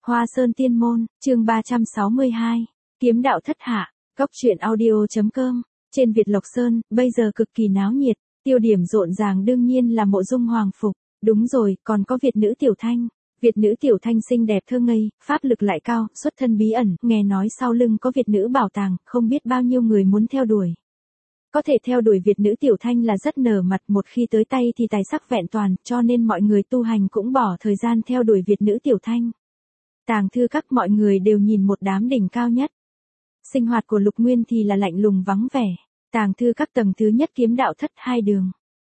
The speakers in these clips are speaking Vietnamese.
Hoa Sơn Tiên Môn, chương 362, Kiếm đạo thất hạ, Cốc truyện audio.com, trên Việt Lộc Sơn, bây giờ cực kỳ náo nhiệt, tiêu điểm rộn ràng đương nhiên là mộ dung hoàng phục, đúng rồi, còn có Việt nữ Tiểu Thanh. Việt nữ Tiểu Thanh xinh đẹp thơ ngây, pháp lực lại cao, xuất thân bí ẩn, nghe nói sau lưng có Việt nữ bảo tàng, không biết bao nhiêu người muốn theo đuổi. Có thể theo đuổi Việt nữ Tiểu Thanh là rất nở mặt, một khi tới tay thì tài sắc vẹn toàn, cho nên mọi người tu hành cũng bỏ thời gian theo đuổi Việt nữ Tiểu Thanh. Tàng thư các mọi người đều nhìn một đám đỉnh cao nhất. Sinh hoạt của Lục Nguyên thì là lạnh lùng vắng vẻ. Tàng thư các tầng thứ nhất kiếm đạo thất hai đường.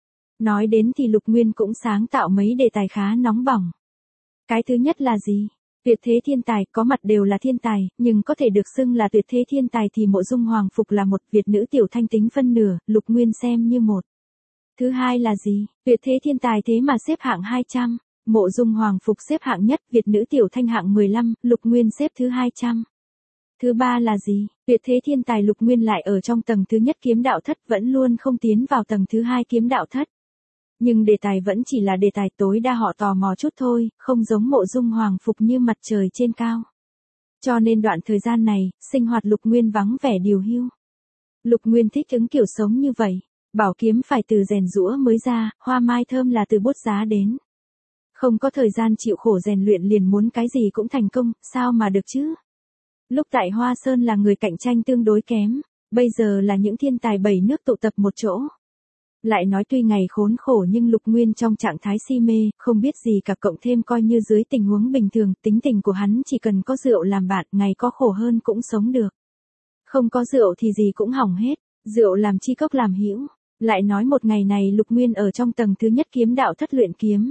Nói đến thì Lục Nguyên cũng sáng tạo mấy đề tài khá nóng bỏng. Cái thứ nhất là gì? Tuyệt thế thiên tài, có mặt đều là thiên tài, nhưng có thể được xưng là tuyệt thế thiên tài thì mộ dung hoàng phục là một, Việt nữ Tiểu Thanh tính phân nửa, Lục Nguyên xem như một. Thứ hai là gì? Tuyệt thế thiên tài thế mà xếp hạng 200, mộ dung hoàng phục xếp hạng nhất, Việt nữ Tiểu Thanh hạng 15, Lục Nguyên xếp thứ 200. Thứ ba là gì? Tuyệt thế thiên tài Lục Nguyên lại ở trong tầng thứ nhất kiếm đạo thất, vẫn luôn không tiến vào tầng thứ hai kiếm đạo thất. Nhưng đề tài vẫn chỉ là đề tài, tối đa họ tò mò chút thôi, không giống mộ dung hoàng phục như mặt trời trên cao. Cho nên đoạn thời gian này, sinh hoạt Lục Nguyên vắng vẻ điều hưu. Lục Nguyên thích ứng kiểu sống như vậy, bảo kiếm phải từ rèn giũa mới ra, hoa mai thơm là từ bút giá đến. Không có thời gian chịu khổ rèn luyện liền muốn cái gì cũng thành công, sao mà được chứ? Lúc tại Hoa Sơn là người cạnh tranh tương đối kém, bây giờ là những thiên tài bảy nước tụ tập một chỗ. Lại nói tuy ngày khốn khổ nhưng Lục Nguyên trong trạng thái si mê, không biết gì cả, cộng thêm coi như dưới tình huống bình thường, tính tình của hắn chỉ cần có rượu làm bạn, ngày có khổ hơn cũng sống được. Không có rượu thì gì cũng hỏng hết, rượu làm chi cốc làm hữu. Lại nói một ngày này Lục Nguyên ở trong tầng thứ nhất kiếm đạo thất luyện kiếm.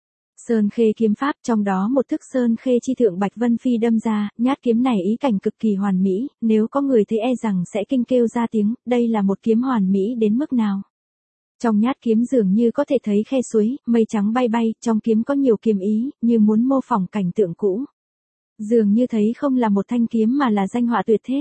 Sơn khê kiếm pháp, trong đó một thức sơn khê chi thượng Bạch Vân Phi đâm ra, nhát kiếm này ý cảnh cực kỳ hoàn mỹ, nếu có người thấy e rằng sẽ kinh kêu ra tiếng, đây là một kiếm hoàn mỹ đến mức nào. Trong nhát kiếm dường như có thể thấy khe suối, mây trắng bay bay, trong kiếm có nhiều kiếm ý, như muốn mô phỏng cảnh tượng cũ. Dường như thấy không là một thanh kiếm mà là danh họa tuyệt thế.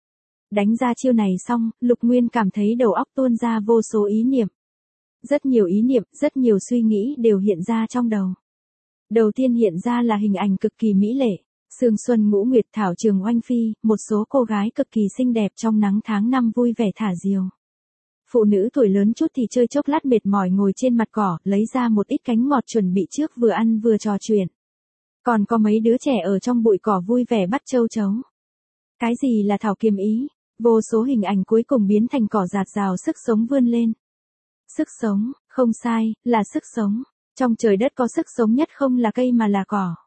Đánh ra chiêu này xong, Lục Nguyên cảm thấy đầu óc tuôn ra vô số ý niệm. Rất nhiều ý niệm, rất nhiều suy nghĩ đều hiện ra trong đầu. Đầu tiên hiện ra là hình ảnh cực kỳ mỹ lệ. Sương xuân ngũ nguyệt thảo trường oanh phi, một số cô gái cực kỳ xinh đẹp trong nắng tháng năm vui vẻ thả diều. Phụ nữ tuổi lớn chút thì chơi chốc lát mệt mỏi ngồi trên mặt cỏ, lấy ra một ít cánh ngọt chuẩn bị trước vừa ăn vừa trò chuyện. Còn có mấy đứa trẻ ở trong bụi cỏ vui vẻ bắt châu chấu. Cái gì là thảo kiếm ý? Vô số hình ảnh cuối cùng biến thành cỏ rạt rào, sức sống vươn lên. Sức sống, không sai, là sức sống. Trong trời đất có sức sống nhất không là cây mà là cỏ.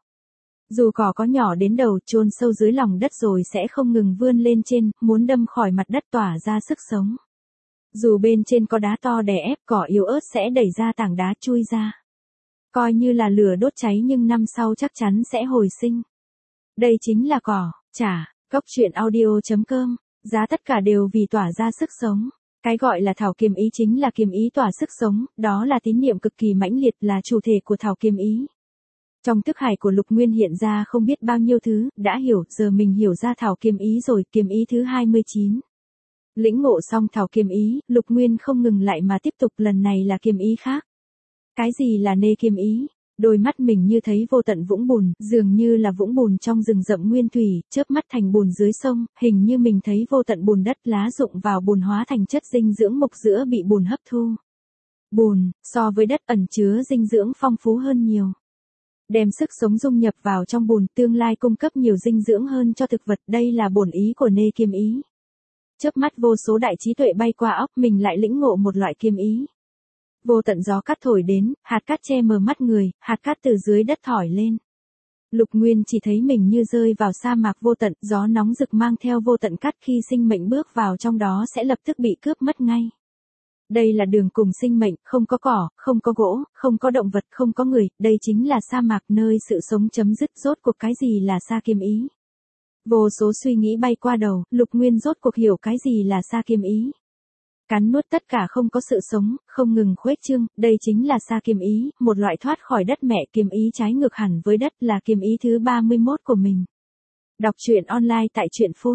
Dù cỏ có nhỏ đến đầu, chôn sâu dưới lòng đất rồi sẽ không ngừng vươn lên trên, muốn đâm khỏi mặt đất tỏa ra sức sống. Dù bên trên có đá to đè ép, cỏ yếu ớt sẽ đẩy ra tảng đá chui ra. Coi như là lửa đốt cháy nhưng năm sau chắc chắn sẽ hồi sinh. Đây chính là cỏ, Cốc truyện audio.com, giá tất cả đều vì tỏa ra sức sống. Cái gọi là thảo kiếm ý chính là kiếm ý tỏa sức sống, đó là tín niệm cực kỳ mãnh liệt, là chủ thể của thảo kiếm ý. Trong thức hải của Lục Nguyên hiện ra không biết bao nhiêu thứ, đã hiểu, giờ mình hiểu ra thảo kiếm ý rồi, kiếm ý thứ 29. Lĩnh ngộ xong thảo kiếm ý, Lục Nguyên không ngừng lại mà tiếp tục, lần này là kiếm ý khác. Cái gì là nê kiếm ý? Đôi mắt mình như thấy vô tận vũng bùn, dường như là vũng bùn trong rừng rậm nguyên thủy, chớp mắt thành bùn dưới sông, hình như mình thấy vô tận bùn đất, lá rụng vào bùn hóa thành chất dinh dưỡng mục giữa bị bùn hấp thu. Bùn, so với đất ẩn chứa dinh dưỡng phong phú hơn nhiều. Đem sức sống dung nhập vào trong bùn, tương lai cung cấp nhiều dinh dưỡng hơn cho thực vật, đây là bổn ý của nê kiếm ý. Chớp mắt vô số đại trí tuệ bay qua óc mình lại lĩnh ngộ một loại kiếm ý. Vô tận gió cát thổi đến, hạt cát che mờ mắt người, hạt cát từ dưới đất thỏi lên. Lục Nguyên chỉ thấy mình như rơi vào sa mạc vô tận, gió nóng rực mang theo vô tận cát, khi sinh mệnh bước vào trong đó sẽ lập tức bị cướp mất ngay. Đây là đường cùng sinh mệnh, không có cỏ, không có gỗ, không có động vật, không có người, đây chính là sa mạc, nơi sự sống chấm dứt. Rốt cuộc cái gì là sa kiếm ý? Vô số suy nghĩ bay qua đầu, Lục Nguyên rốt cuộc hiểu cái gì là sa kiếm ý. Cắn nuốt tất cả không có sự sống, không ngừng khuếch trương, đây chính là sa kiếm ý, một loại thoát khỏi đất mẹ, kiếm ý trái ngược hẳn với đất, là kiếm ý thứ 31 của mình. Đọc truyện online tại truyện phun.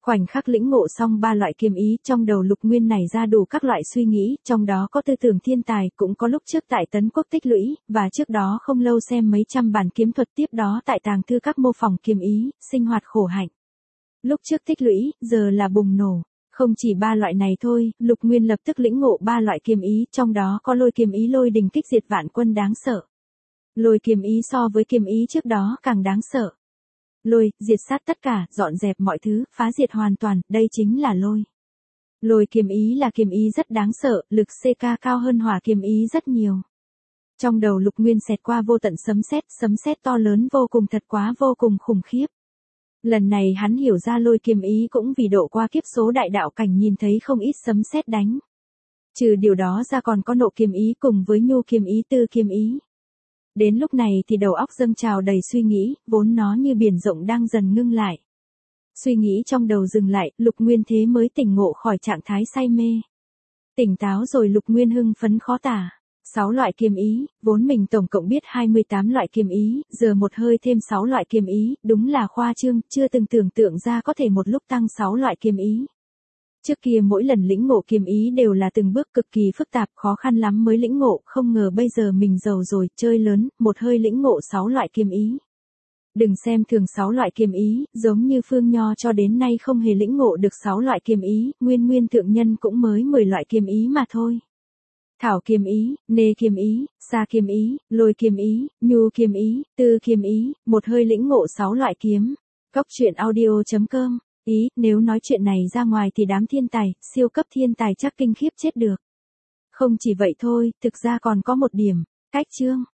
Khoảnh khắc lĩnh ngộ xong ba loại kiếm ý, trong đầu Lục Nguyên nảy ra đủ các loại suy nghĩ, trong đó có tư tưởng thiên tài, cũng có lúc trước tại Tấn Quốc tích lũy, và trước đó không lâu xem mấy trăm bản kiếm thuật, tiếp đó tại tàng thư các mô phỏng kiếm ý, sinh hoạt khổ hạnh. Lúc trước tích lũy, giờ là bùng nổ. Không chỉ ba loại này thôi, Lục Nguyên lập tức lĩnh ngộ ba loại kiếm ý, trong đó có lôi kiếm ý, lôi đình kích diệt vạn quân đáng sợ. Lôi kiếm ý so với kiếm ý trước đó càng đáng sợ. Lôi, diệt sát tất cả, dọn dẹp mọi thứ, phá diệt hoàn toàn, đây chính là lôi. Lôi kiếm ý là kiếm ý rất đáng sợ, lực CK cao hơn hỏa kiếm ý rất nhiều. Trong đầu Lục Nguyên xẹt qua vô tận sấm sét to lớn vô cùng, thật quá vô cùng khủng khiếp. Lần này hắn hiểu ra lôi kiếm ý cũng vì độ qua kiếp số đại đạo cảnh, nhìn thấy không ít sấm sét đánh. Trừ điều đó ra còn có nộ kiếm ý cùng với nhu kiếm ý, tư kiếm ý. Đến lúc này thì đầu óc dâng trào đầy suy nghĩ, vốn nó như biển rộng đang dần ngưng lại. Suy nghĩ trong đầu dừng lại, Lục Nguyên thế mới tỉnh ngộ khỏi trạng thái say mê. Tỉnh táo rồi Lục Nguyên hưng phấn khó tả. 6 loại kiếm ý, vốn mình tổng cộng biết 28 loại kiếm ý, giờ một hơi thêm 6 loại kiếm ý, đúng là khoa trương, chưa từng tưởng tượng ra có thể một lúc tăng 6 loại kiếm ý. Trước kia mỗi lần lĩnh ngộ kiếm ý đều là từng bước cực kỳ phức tạp, khó khăn lắm mới lĩnh ngộ, không ngờ bây giờ mình giàu rồi, chơi lớn, một hơi lĩnh ngộ 6 loại kiếm ý. Đừng xem thường 6 loại kiếm ý, giống như Phương Nho cho đến nay không hề lĩnh ngộ được 6 loại kiếm ý, Nguyên thượng nhân cũng mới 10 loại kiếm ý mà thôi. Thảo kiếm ý, nê kiếm ý, sa kiếm ý, lôi kiếm ý, nhu kiếm ý, tư kiếm ý, một hơi lĩnh ngộ 6 loại kiếm. Cốc truyện audio.com. Ý, nếu nói chuyện này ra ngoài thì đám thiên tài, siêu cấp thiên tài chắc kinh khiếp chết được. Không chỉ vậy thôi, thực ra còn có một điểm, cách chương.